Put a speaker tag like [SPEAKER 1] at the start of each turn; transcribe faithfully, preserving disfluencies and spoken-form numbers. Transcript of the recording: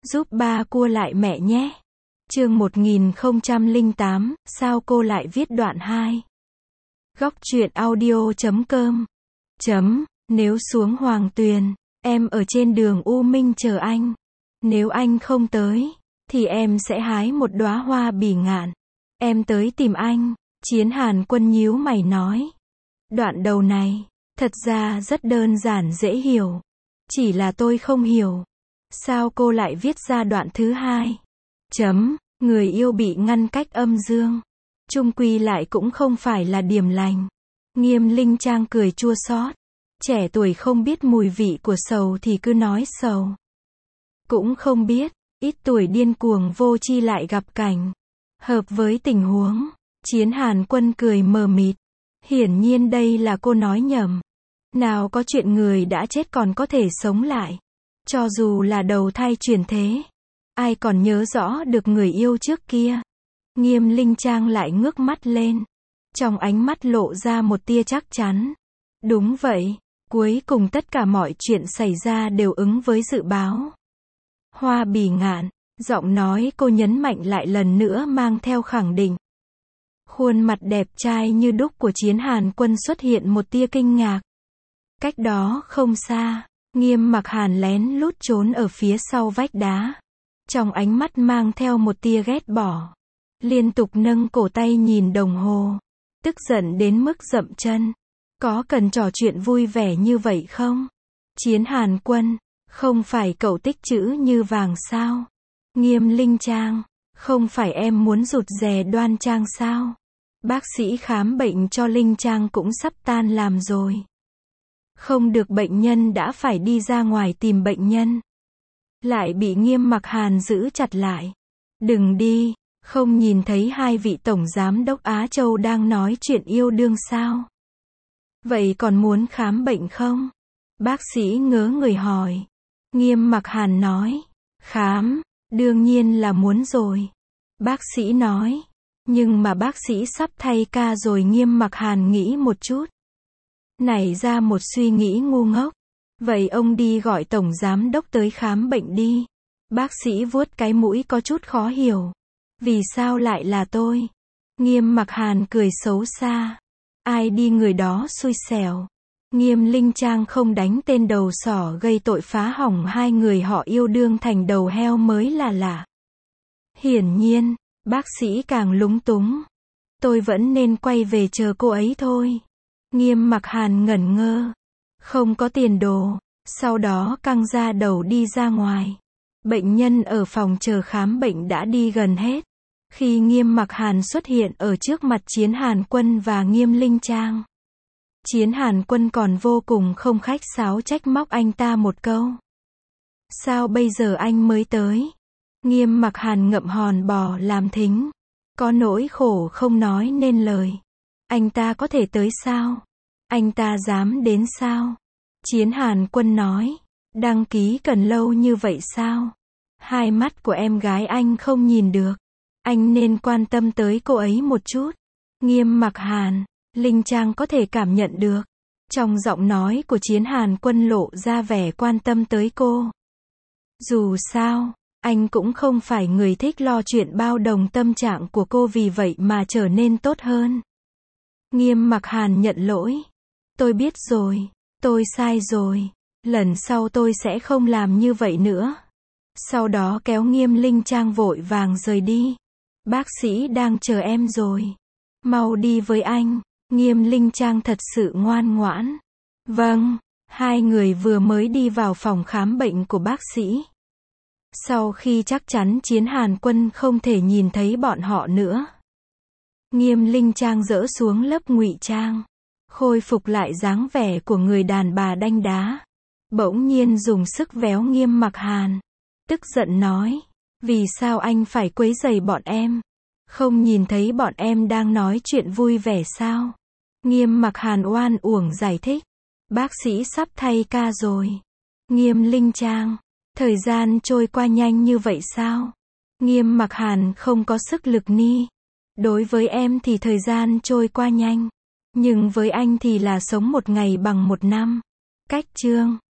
[SPEAKER 1] Giúp ba cua lại mẹ nhé. Chương một nghìn không trăm lẻ tám, sao cô lại viết đoạn hai? Góc truyện audio chấm com. Chấm, nếu xuống Hoàng Tuyền, em ở trên đường U Minh chờ anh. Nếu anh không tới, thì em sẽ hái một đóa hoa bỉ ngạn. Em tới tìm anh, Chiến Hàn Quân nhíu mày nói. Đoạn đầu này, thật ra rất đơn giản dễ hiểu. Chỉ là tôi không hiểu. Sao cô lại viết ra đoạn thứ hai? Chấm, người yêu bị ngăn cách âm dương. Chung quy lại cũng không phải là điềm lành. Nghiêm Linh Trang cười chua xót. Trẻ tuổi không biết mùi vị của sầu thì cứ nói sầu. Cũng không biết, ít tuổi điên cuồng vô tri lại gặp cảnh hợp với tình huống. Chiến Hàn Quân cười mờ mịt. Hiển nhiên đây là cô nói nhầm. Nào có chuyện người đã chết còn có thể sống lại. Cho dù là đầu thai chuyển thế. Ai còn nhớ rõ được người yêu trước kia. Nghiêm Linh Trang lại ngước mắt lên. Trong ánh mắt lộ ra một tia chắc chắn. Đúng vậy, cuối cùng tất cả mọi chuyện xảy ra đều ứng với dự báo. Hoa bỉ ngạn, giọng nói cô nhấn mạnh lại lần nữa mang theo khẳng định. Khuôn mặt đẹp trai như đúc của Chiến Hàn Quân xuất hiện một tia kinh ngạc. Cách đó không xa, Nghiêm Mặc Hàn lén lút trốn ở phía sau vách đá. Trong ánh mắt mang theo một tia ghét bỏ. Liên tục nâng cổ tay nhìn đồng hồ. Tức giận đến mức dậm chân. Có cần trò chuyện vui vẻ như vậy không? Chiến Hàn Quân, không phải cậu tích chữ như vàng sao? Nghiêm Linh Trang, không phải em muốn rụt rè Đoan Trang sao? Bác sĩ khám bệnh cho Linh Trang cũng sắp tan làm rồi. Không được bệnh nhân đã phải đi ra ngoài tìm bệnh nhân. Lại bị Nghiêm Mặc Hàn giữ chặt lại. Đừng đi, không nhìn thấy hai vị tổng giám đốc Á Châu đang nói chuyện yêu đương sao? Vậy còn muốn khám bệnh không? Bác sĩ ngớ người hỏi. Nghiêm Mặc Hàn nói. Khám, đương nhiên là muốn rồi. Bác sĩ nói. Nhưng mà bác sĩ sắp thay ca rồi. Nghiêm Mặc Hàn nghĩ một chút. Nảy ra một suy nghĩ ngu ngốc. Vậy ông đi gọi tổng giám đốc tới khám bệnh đi. Bác sĩ vuốt cái mũi có chút khó hiểu. Vì sao lại là tôi? Nghiêm Mặc Hàn cười xấu xa. Ai đi người đó xui xẻo. Nghiêm Linh Trang không đánh tên đầu sỏ gây tội phá hỏng hai người họ yêu đương thành đầu heo mới là lạ. Hiển nhiên, bác sĩ càng lúng túng. Tôi vẫn nên quay về chờ cô ấy thôi. Nghiêm Mặc Hàn ngẩn ngơ. Không có tiền đồ. Sau đó căng ra đầu đi ra ngoài. Bệnh nhân ở phòng chờ khám bệnh đã đi gần hết. Khi Nghiêm Mặc Hàn xuất hiện ở trước mặt Chiến Hàn Quân và Nghiêm Linh Trang. Chiến Hàn Quân còn vô cùng không khách sáo trách móc anh ta một câu. Sao bây giờ anh mới tới? Nghiêm Mặc Hàn ngậm hòn bò làm thính. Có nỗi khổ không nói nên lời. Anh ta có thể tới sao? Anh ta dám đến sao? Chiến Hàn Quân nói. Đăng ký cần lâu như vậy sao? Hai mắt của em gái anh không nhìn được. Anh nên quan tâm tới cô ấy một chút. Nghiêm Mặc Hàn, Linh Trang có thể cảm nhận được. Trong giọng nói của Chiến Hàn Quân lộ ra vẻ quan tâm tới cô. Dù sao, anh cũng không phải người thích lo chuyện bao đồng tâm trạng của cô vì vậy mà trở nên tốt hơn. Nghiêm Mặc Hàn nhận lỗi. Tôi biết rồi, tôi sai rồi. Lần sau tôi sẽ không làm như vậy nữa. Sau đó kéo Nghiêm Linh Trang vội vàng rời đi. Bác sĩ đang chờ em rồi. Mau đi với anh. Nghiêm Linh Trang thật sự ngoan ngoãn. Vâng, hai người vừa mới đi vào phòng khám bệnh của bác sĩ. Sau khi chắc chắn Chiến Hàn Quân không thể nhìn thấy bọn họ nữa. Nghiêm Linh Trang dỡ xuống lớp ngụy trang. Khôi phục lại dáng vẻ của người đàn bà đanh đá. Bỗng nhiên dùng sức véo Nghiêm Mặc Hàn. Tức giận nói. Vì sao anh phải quấy rầy bọn em? Không nhìn thấy bọn em đang nói chuyện vui vẻ sao? Nghiêm Mặc Hàn oan uổng giải thích. Bác sĩ sắp thay ca rồi. Nghiêm Linh Trang. Thời gian trôi qua nhanh như vậy sao? Nghiêm Mặc Hàn không có sức lực ni. Đối với em thì thời gian trôi qua nhanh. Nhưng với anh thì là sống một ngày bằng một năm. Cách chương.